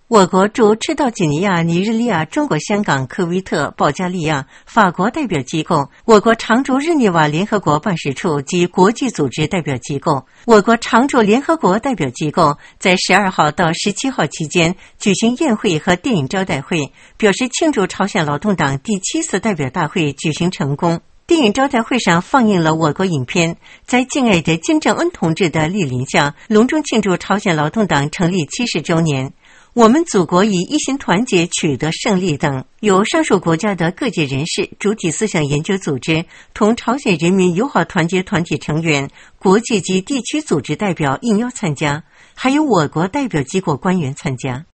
我国驻赤道几内亚、尼日利亚、中国香港、科威特、保加利亚、法国代表机构，我国常驻日内瓦联合国办事处及国际组织代表机构，我国常驻联合国代表机构在12号到17号期间举行宴会和电影招待会，表示庆祝朝鲜劳动党第7次代表大会举行成功。电影招待会上放映了我国影片，在敬爱的金正恩同志的莅临下，隆重庆祝朝鲜劳动党成立70周年。我们祖国以一心团结取得胜利等，由上述国家的各界人士、主体思想研究组织同朝鲜人民友好团结团体成员、国际及地区组织代表应邀参加，还有我国代表机构官员参加。